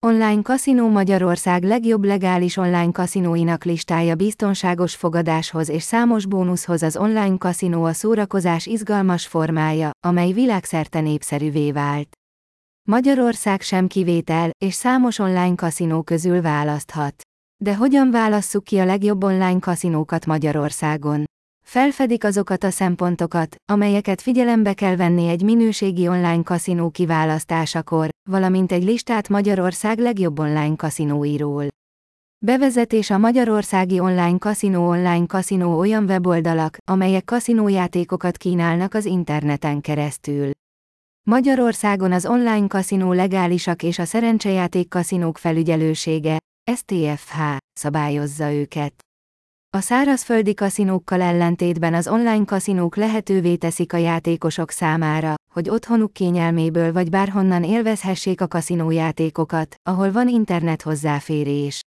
Online kaszinó Magyarország legjobb legális online kaszinóinak listája. Biztonságos fogadáshoz és számos bónuszhoz. Az online kaszinó a szórakozás izgalmas formája, amely világszerte népszerűvé vált. Magyarország sem kivétel, és számos online kaszinó közül választhat. De hogyan válasszuk ki a legjobb online kaszinókat Magyarországon? Felfedik azokat a szempontokat, amelyeket figyelembe kell venni egy minőségi online kaszinó kiválasztásakor, valamint egy listát Magyarország legjobb online kaszinóiról. Bevezetés. A magyarországi online kaszinó olyan weboldalak, amelyek kaszinójátékokat kínálnak az interneten keresztül. Magyarországon az online kaszinó legálisak és a szerencsejáték kaszinók felügyelősége, STFH, szabályozza őket. A szárazföldi kaszinókkal ellentétben az online kaszinók lehetővé teszik a játékosok számára, hogy otthonuk kényelméből vagy bárhonnan élvezhessék a kaszinójátékokat, ahol van internet hozzáférés.